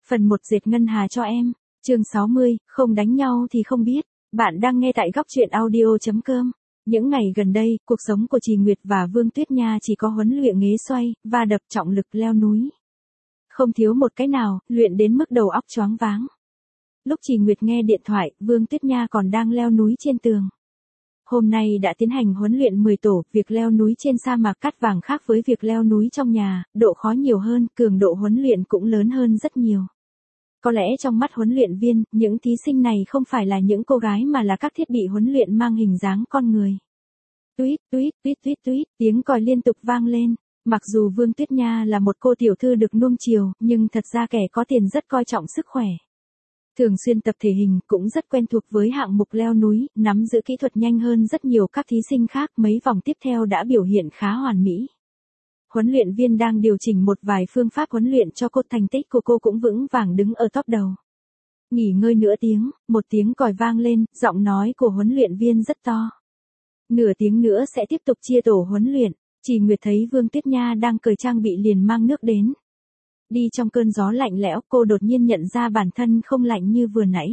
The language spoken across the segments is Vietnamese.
Phần 1 dệt ngân hà cho em. Chương 60, không đánh nhau thì không biết. Bạn đang nghe tại góc truyện audio.com. Những ngày gần đây, cuộc sống của Trì Nguyệt và Vương Tuyết Nha chỉ có huấn luyện nghế xoay, và đập trọng lực leo núi. Không thiếu một cái nào, luyện đến mức đầu óc choáng váng. Lúc Trì Nguyệt nghe điện thoại, Vương Tuyết Nha còn đang leo núi trên tường. Hôm nay đã tiến hành huấn luyện 10 tổ, việc leo núi trên sa mạc cát vàng khác với việc leo núi trong nhà, độ khó nhiều hơn, cường độ huấn luyện cũng lớn hơn rất nhiều. Có lẽ trong mắt huấn luyện viên, những thí sinh này không phải là những cô gái mà là các thiết bị huấn luyện mang hình dáng con người. Tuýt, tuýt, tuýt, tuýt, tuýt, tiếng còi liên tục vang lên. Mặc dù Vương Tuyết Nha là một cô tiểu thư được nuông chiều, nhưng thật ra kẻ có tiền rất coi trọng sức khỏe. Thường xuyên tập thể hình, cũng rất quen thuộc với hạng mục leo núi, nắm giữ kỹ thuật nhanh hơn rất nhiều các thí sinh khác, mấy vòng tiếp theo đã biểu hiện khá hoàn mỹ. Huấn luyện viên đang điều chỉnh một vài phương pháp huấn luyện cho cô, thành tích của cô cũng vững vàng đứng ở top đầu. Nghỉ ngơi nửa tiếng, một tiếng còi vang lên, giọng nói của huấn luyện viên rất to. Nửa tiếng nữa sẽ tiếp tục chia tổ huấn luyện. Trì Nguyệt thấy Vương Tuyết Nha đang cởi trang bị liền mang nước đến. Đi trong cơn gió lạnh lẽo, cô đột nhiên nhận ra bản thân không lạnh như vừa nãy.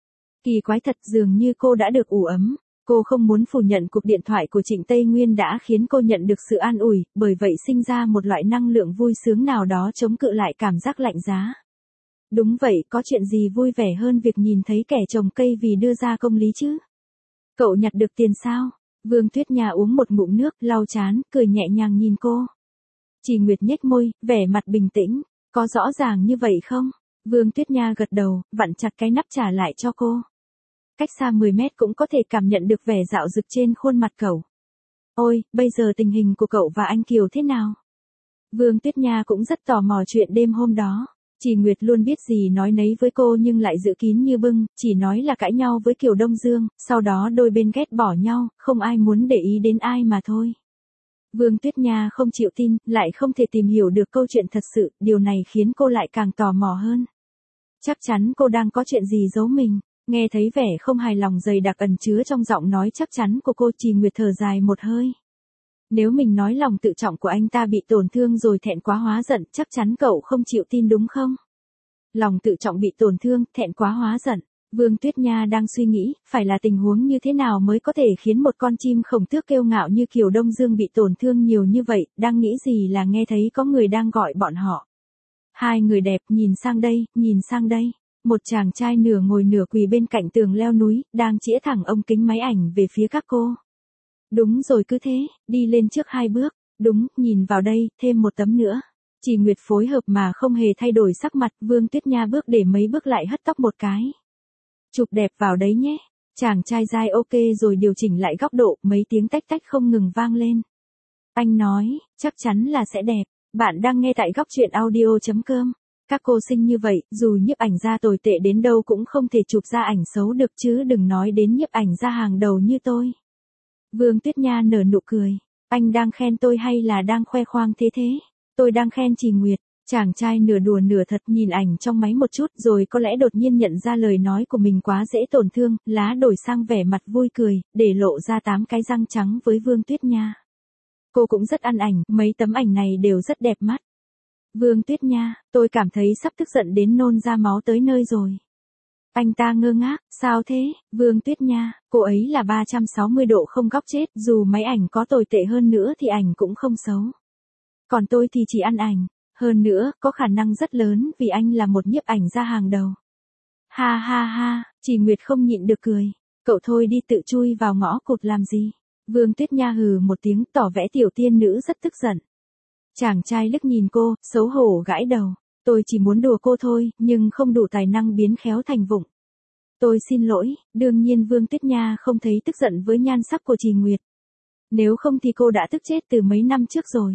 Kỳ quái thật, dường như cô đã được ủ ấm. Cô không muốn phủ nhận cuộc điện thoại của Trịnh Tây Nguyên đã khiến cô nhận được sự an ủi, bởi vậy sinh ra một loại năng lượng vui sướng nào đó chống cự lại cảm giác lạnh giá. Đúng vậy, có chuyện gì vui vẻ hơn việc nhìn thấy kẻ trồng cây vì đưa ra công lý chứ? Cậu nhặt được tiền sao? Vương Tuyết Nha uống một ngụm nước, lau trán, cười nhẹ nhàng nhìn cô. Trì Nguyệt nhếch môi, vẻ mặt bình tĩnh. Có rõ ràng như vậy không? Vương Tuyết Nha gật đầu, vặn chặt cái nắp trả lại cho cô. Cách xa 10 mét cũng có thể cảm nhận được vẻ dạo dực trên khuôn mặt cậu. Ôi, bây giờ tình hình của cậu và anh Kiều thế nào? Vương Tuyết Nha cũng rất tò mò chuyện đêm hôm đó. Trì Nguyệt luôn biết gì nói nấy với cô nhưng lại giữ kín như bưng, chỉ nói là cãi nhau với Kiều Đông Dương, sau đó đôi bên ghét bỏ nhau, không ai muốn để ý đến ai mà thôi. Vương Tuyết Nha không chịu tin, lại không thể tìm hiểu được câu chuyện thật sự, điều này khiến cô lại càng tò mò hơn. Chắc chắn cô đang có chuyện gì giấu mình. Nghe thấy vẻ không hài lòng dày đặc ẩn chứa trong giọng nói chắc chắn của cô, Trì Nguyệt thở dài một hơi. Nếu mình nói lòng tự trọng của anh ta bị tổn thương rồi thẹn quá hóa giận, chắc chắn cậu không chịu tin đúng không? Lòng tự trọng bị tổn thương, thẹn quá hóa giận. Vương Tuyết Nha đang suy nghĩ, phải là tình huống như thế nào mới có thể khiến một con chim khổng tước kiêu ngạo như Kiều Đông Dương bị tổn thương nhiều như vậy, đang nghĩ gì là nghe thấy có người đang gọi bọn họ. Hai người đẹp, nhìn sang đây, nhìn sang đây. Một chàng trai nửa ngồi nửa quỳ bên cạnh tường leo núi, đang chĩa thẳng ống kính máy ảnh về phía các cô. Đúng rồi, cứ thế, đi lên trước 2 bước. Đúng, nhìn vào đây, thêm một tấm nữa. Trì Nguyệt phối hợp mà không hề thay đổi sắc mặt, Vương Tuyết Nha bước để mấy bước lại hất tóc một cái. Chụp đẹp vào đấy nhé. Chàng trai dai ok rồi điều chỉnh lại góc độ, mấy tiếng tách tách không ngừng vang lên. Anh nói, chắc chắn là sẽ đẹp. Bạn đang nghe tại góc truyện audio.com. Các cô xinh như vậy, dù nhiếp ảnh gia tồi tệ đến đâu cũng không thể chụp ra ảnh xấu được chứ đừng nói đến nhiếp ảnh gia hàng đầu như tôi. Vương Tuyết Nha nở nụ cười. Anh đang khen tôi hay là đang khoe khoang thế thế? Tôi đang khen Trì Nguyệt. Chàng trai nửa đùa nửa thật nhìn ảnh trong máy một chút rồi có lẽ đột nhiên nhận ra lời nói của mình quá dễ tổn thương, lá đổi sang vẻ mặt vui cười, để lộ ra 8 cái răng trắng với Vương Tuyết Nha. Cô cũng rất ăn ảnh, mấy tấm ảnh này đều rất đẹp mắt. Vương Tuyết Nha, tôi cảm thấy sắp tức giận đến nôn ra máu tới nơi rồi. Anh ta ngơ ngác, sao thế? Vương Tuyết Nha, cô ấy là 360 độ không góc chết, dù máy ảnh có tồi tệ hơn nữa thì ảnh cũng không xấu. Còn tôi thì chỉ ăn ảnh, hơn nữa, có khả năng rất lớn vì anh là một nhiếp ảnh gia hàng đầu. Ha ha ha, Trì Nguyệt không nhịn được cười. Cậu thôi đi tự chui vào ngõ cụt làm gì? Vương Tuyết Nha hừ một tiếng tỏ vẻ tiểu tiên nữ rất tức giận. Chàng trai liếc nhìn cô, xấu hổ gãi đầu. Tôi chỉ muốn đùa cô thôi, nhưng không đủ tài năng biến khéo thành vụng. Tôi xin lỗi, đương nhiên Vương Tuyết Nha không thấy tức giận với nhan sắc của Trì Nguyệt. Nếu không thì cô đã tức chết từ mấy năm trước rồi.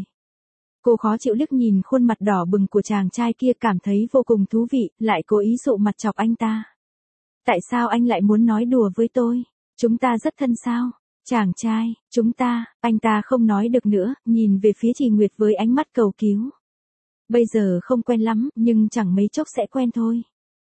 Cô khó chịu liếc nhìn khuôn mặt đỏ bừng của chàng trai kia cảm thấy vô cùng thú vị, lại cố ý sụ mặt chọc anh ta. Tại sao anh lại muốn nói đùa với tôi? Chúng ta rất thân sao? Chàng trai, chúng ta, anh ta không nói được nữa, nhìn về phía Trì Nguyệt với ánh mắt cầu cứu. Bây giờ không quen lắm, nhưng chẳng mấy chốc sẽ quen thôi.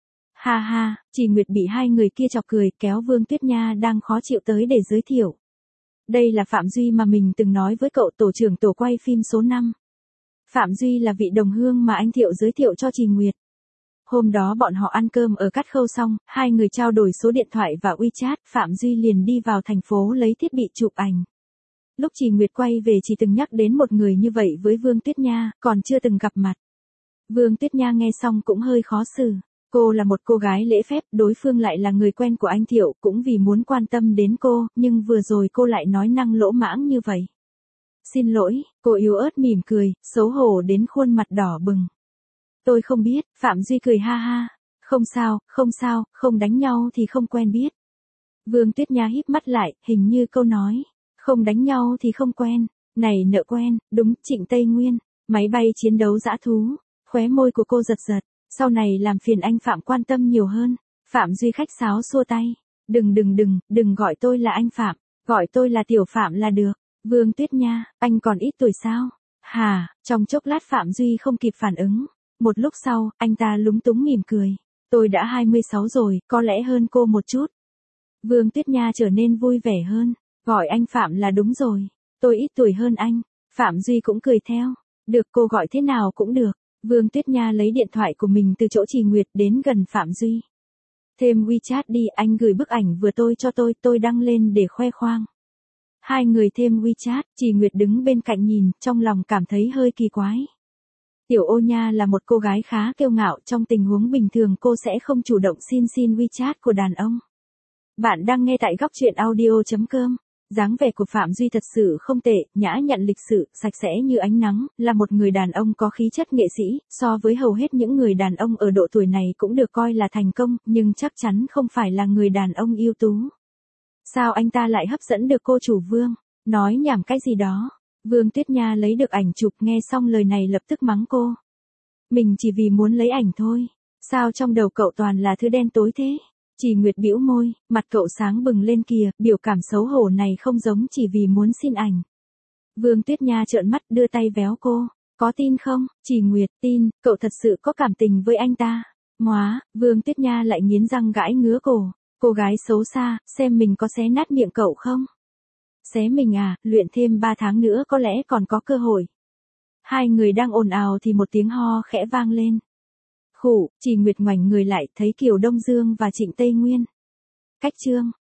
Ha ha, Trì Nguyệt bị hai người kia chọc cười, kéo Vương Tuyết Nha đang khó chịu tới để giới thiệu. Đây là Phạm Duy mà mình từng nói với cậu, tổ trưởng tổ quay phim số 5. Phạm Duy là vị đồng hương mà anh Thiệu giới thiệu cho Trì Nguyệt. Hôm đó bọn họ ăn cơm ở Cát Khâu xong, hai người trao đổi số điện thoại và WeChat, Phạm Duy liền đi vào thành phố lấy thiết bị chụp ảnh. Lúc Trì Nguyệt quay về chỉ từng nhắc đến một người như vậy với Vương Tuyết Nha, còn chưa từng gặp mặt. Vương Tuyết Nha nghe xong cũng hơi khó xử. Cô là một cô gái lễ phép, đối phương lại là người quen của anh Thiệu, cũng vì muốn quan tâm đến cô, nhưng vừa rồi cô lại nói năng lỗ mãng như vậy. Xin lỗi, cô yếu ớt mỉm cười, xấu hổ đến khuôn mặt đỏ bừng. Tôi không biết, Phạm Duy cười ha ha. Không sao, không đánh nhau thì không quen biết. Vương Tuyết Nha híp mắt lại, hình như câu nói. Không đánh nhau thì không quen. Này nợ quen, đúng, Trịnh Tây Nguyên. Máy bay chiến đấu dã thú. Khóe môi của cô giật giật. Sau này làm phiền anh Phạm quan tâm nhiều hơn. Phạm Duy khách sáo xua tay. Đừng gọi tôi là anh Phạm. Gọi tôi là Tiểu Phạm là được. Vương Tuyết Nha, anh còn ít tuổi sao? Hà, trong chốc lát Phạm Duy không kịp phản ứng. Một lúc sau, anh ta lúng túng mỉm cười. Tôi đã 26 rồi, có lẽ hơn cô một chút. Vương Tuyết Nha trở nên vui vẻ hơn. Gọi anh Phạm là đúng rồi. Tôi ít tuổi hơn anh. Phạm Duy cũng cười theo. Được, cô gọi thế nào cũng được. Vương Tuyết Nha lấy điện thoại của mình từ chỗ Trì Nguyệt đến gần Phạm Duy. Thêm WeChat đi, anh gửi bức ảnh vừa cho tôi đăng lên để khoe khoang. Hai người thêm WeChat, Trì Nguyệt đứng bên cạnh nhìn, trong lòng cảm thấy hơi kỳ quái. Tiểu Ô Nha là một cô gái khá kiêu ngạo, trong tình huống bình thường cô sẽ không chủ động xin WeChat của đàn ông. Bạn đang nghe tại góc truyện audio.com. Dáng vẻ của Phạm Duy thật sự không tệ, nhã nhặn lịch sự, sạch sẽ như ánh nắng, là một người đàn ông có khí chất nghệ sĩ, so với hầu hết những người đàn ông ở độ tuổi này cũng được coi là thành công, nhưng chắc chắn không phải là người đàn ông ưu tú. Sao anh ta lại hấp dẫn được cô chủ Vương? Nói nhảm cái gì đó. Vương Tuyết Nha lấy được ảnh chụp, nghe xong lời này lập tức mắng cô. Mình chỉ vì muốn lấy ảnh thôi. Sao trong đầu cậu toàn là thứ đen tối thế? Trì Nguyệt bĩu môi, mặt cậu sáng bừng lên kìa, biểu cảm xấu hổ này không giống chỉ vì muốn xin ảnh. Vương Tuyết Nha trợn mắt đưa tay véo cô. Có tin không? Trì Nguyệt, tin, cậu thật sự có cảm tình với anh ta. Móa, Vương Tuyết Nha lại nghiến răng gãi ngứa cổ. Cô gái xấu xa, xem mình có xé nát miệng cậu không? Xé mình à, luyện thêm 3 tháng nữa có lẽ còn có cơ hội. Hai người đang ồn ào thì một tiếng ho khẽ vang lên. Khụ, Trì Nguyệt ngoảnh người lại thấy Kiều Đông Dương và Trịnh Tây Nguyên. Cách chương.